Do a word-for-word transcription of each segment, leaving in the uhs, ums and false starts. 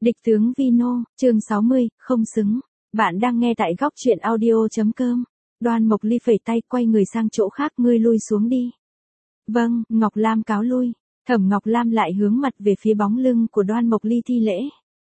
Địch tướng Vino, chương sáu mươi, không xứng. Bạn đang nghe tại góc truyện audio.com. Đoan Mộc Ly phẩy tay quay người sang chỗ khác, ngươi lui xuống đi. Vâng, Ngọc Lam cáo lui. Thẩm Ngọc Lam lại hướng mặt về phía bóng lưng của Đoan Mộc Ly thi lễ.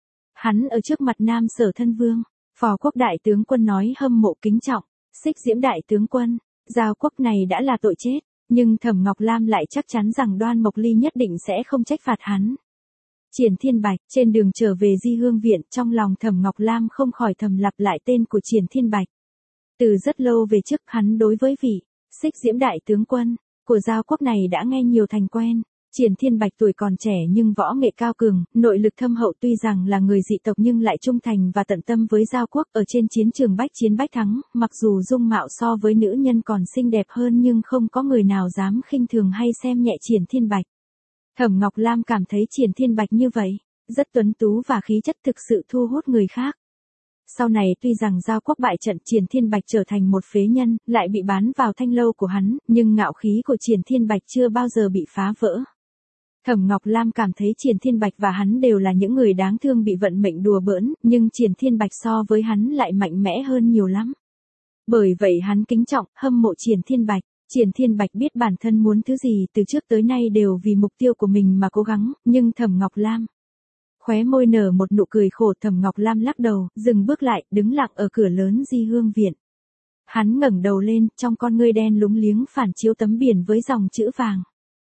Hắn ở trước mặt Nam Sở Thân Vương, Phò Quốc đại tướng quân nói hâm mộ kính trọng, Xích Diễm đại tướng quân, giao quốc này đã là tội chết, nhưng Thẩm Ngọc Lam lại chắc chắn rằng Đoan Mộc Ly nhất định sẽ không trách phạt hắn. Triển Thiên Bạch, trên đường trở về Di Hương Viện, trong lòng Thẩm Ngọc Lam không khỏi thầm lặp lại tên của Triển Thiên Bạch. Từ rất lâu về trước, hắn đối với vị Xích Diễm đại tướng quân của giao quốc này đã nghe nhiều thành quen. Triển Thiên Bạch tuổi còn trẻ nhưng võ nghệ cao cường, nội lực thâm hậu, tuy rằng là người dị tộc nhưng lại trung thành và tận tâm với giao quốc. Ở trên chiến trường bách chiến bách thắng, mặc dù dung mạo so với nữ nhân còn xinh đẹp hơn nhưng không có người nào dám khinh thường hay xem nhẹ Triển Thiên Bạch. Thẩm Ngọc Lam cảm thấy Triển Thiên Bạch như vậy, rất tuấn tú và khí chất thực sự thu hút người khác. Sau này tuy rằng giao quốc bại trận, Triển Thiên Bạch trở thành một phế nhân, lại bị bán vào thanh lâu của hắn, nhưng ngạo khí của Triển Thiên Bạch chưa bao giờ bị phá vỡ. Thẩm Ngọc Lam cảm thấy Triển Thiên Bạch và hắn đều là những người đáng thương bị vận mệnh đùa bỡn, nhưng Triển Thiên Bạch so với hắn lại mạnh mẽ hơn nhiều lắm. Bởi vậy hắn kính trọng, hâm mộ Triển Thiên Bạch. Triển Thiên Bạch biết bản thân muốn thứ gì, từ trước tới nay đều vì mục tiêu của mình mà cố gắng, nhưng Thẩm Ngọc Lam khóe môi nở một nụ cười khổ. Thẩm Ngọc Lam lắc đầu, dừng bước lại, đứng lặng ở cửa lớn Di Hương Viện. Hắn ngẩng đầu lên, trong con ngươi đen lúng liếng phản chiếu tấm biển với dòng chữ vàng.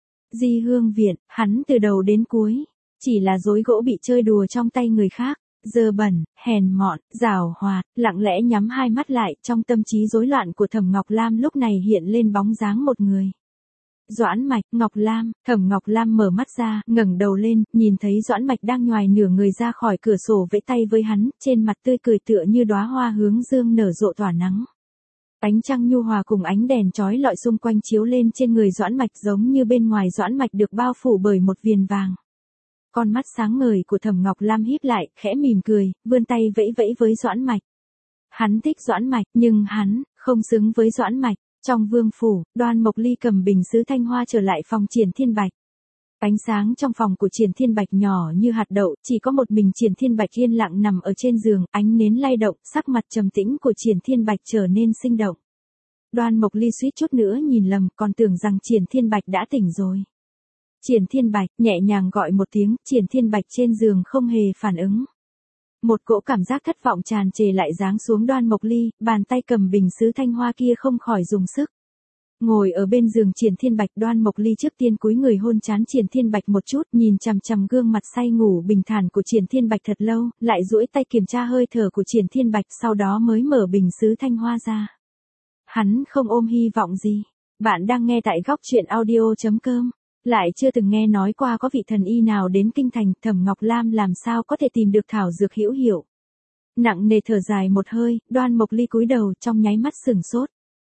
Di Hương Viện, hắn từ đầu đến cuối chỉ là rối gỗ bị chơi đùa trong tay người khác, dơ bẩn, hèn mọn, giảo hoạt. Lặng lẽ nhắm hai mắt lại, trong tâm trí rối loạn của Thẩm Ngọc Lam lúc này hiện lên bóng dáng một người. Doãn Mạch. Ngọc Lam. Thẩm Ngọc Lam mở mắt ra, ngẩng đầu lên, nhìn thấy Doãn Mạch đang nhoài nửa người ra khỏi cửa sổ vẫy tay với hắn, trên mặt tươi cười tựa như đóa hoa hướng dương nở rộ tỏa nắng. Ánh trăng nhu hòa cùng ánh đèn chói lọi xung quanh chiếu lên trên người Doãn Mạch, giống như bên ngoài Doãn Mạch được bao phủ bởi một viền vàng. Con mắt sáng ngời của Thẩm Ngọc Lam híp lại, khẽ mỉm cười, vươn tay vẫy vẫy với Doãn Mạch. Hắn thích Doãn Mạch, nhưng hắn không xứng với Doãn Mạch. Trong vương phủ, Đoan Mộc Ly cầm bình sứ thanh hoa trở lại phòng Triển Thiên Bạch. Ánh sáng trong phòng của Triển Thiên Bạch nhỏ như hạt đậu, chỉ có một mình Triển Thiên Bạch yên lặng nằm ở trên giường, ánh nến lay động, sắc mặt trầm tĩnh của Triển Thiên Bạch trở nên sinh động. Đoan Mộc Ly suýt chút nữa nhìn lầm, còn tưởng rằng Triển Thiên Bạch đã tỉnh rồi. Triển Thiên Bạch, nhẹ nhàng gọi một tiếng, Triển Thiên Bạch trên giường không hề phản ứng. Một cỗ cảm giác thất vọng tràn trề lại giáng xuống Đoan Mộc Ly, bàn tay cầm bình sứ thanh hoa kia không khỏi dùng sức. Ngồi ở bên giường Triển Thiên Bạch, Đoan Mộc Ly trước tiên cúi người hôn trán Triển Thiên Bạch một chút, nhìn chằm chằm gương mặt say ngủ bình thản của Triển Thiên Bạch thật lâu, lại duỗi tay kiểm tra hơi thở của Triển Thiên Bạch, sau đó mới mở bình sứ thanh hoa ra. Hắn không ôm hy vọng gì. Bạn đang nghe tại góc truyện audio.com. Lại chưa từng nghe nói qua có vị thần y nào đến kinh thành, Thẩm Ngọc Lam làm sao có thể tìm được thảo dược hữu hiệu. Nặng nề thở dài một hơi, Đoan Mộc Ly cúi đầu, trong nháy mắt sửng sốt.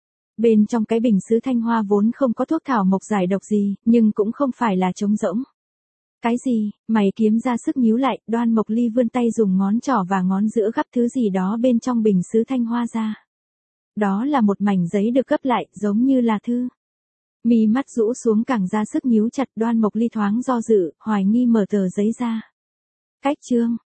Bên trong cái bình sứ thanh hoa vốn không có thuốc thảo mộc giải độc gì, nhưng cũng không phải là trống rỗng. Cái gì? Mày kiếm ra sức nhíu lại, Đoan Mộc Ly vươn tay dùng ngón trỏ và ngón giữa gắp thứ gì đó bên trong bình sứ thanh hoa ra. Đó là một mảnh giấy được gấp lại, giống như là thư. Mi mắt rũ xuống càng ra sức nhíu chặt, Đoan Mộc Ly thoáng do dự, hoài nghi mở tờ giấy ra. Cách chương,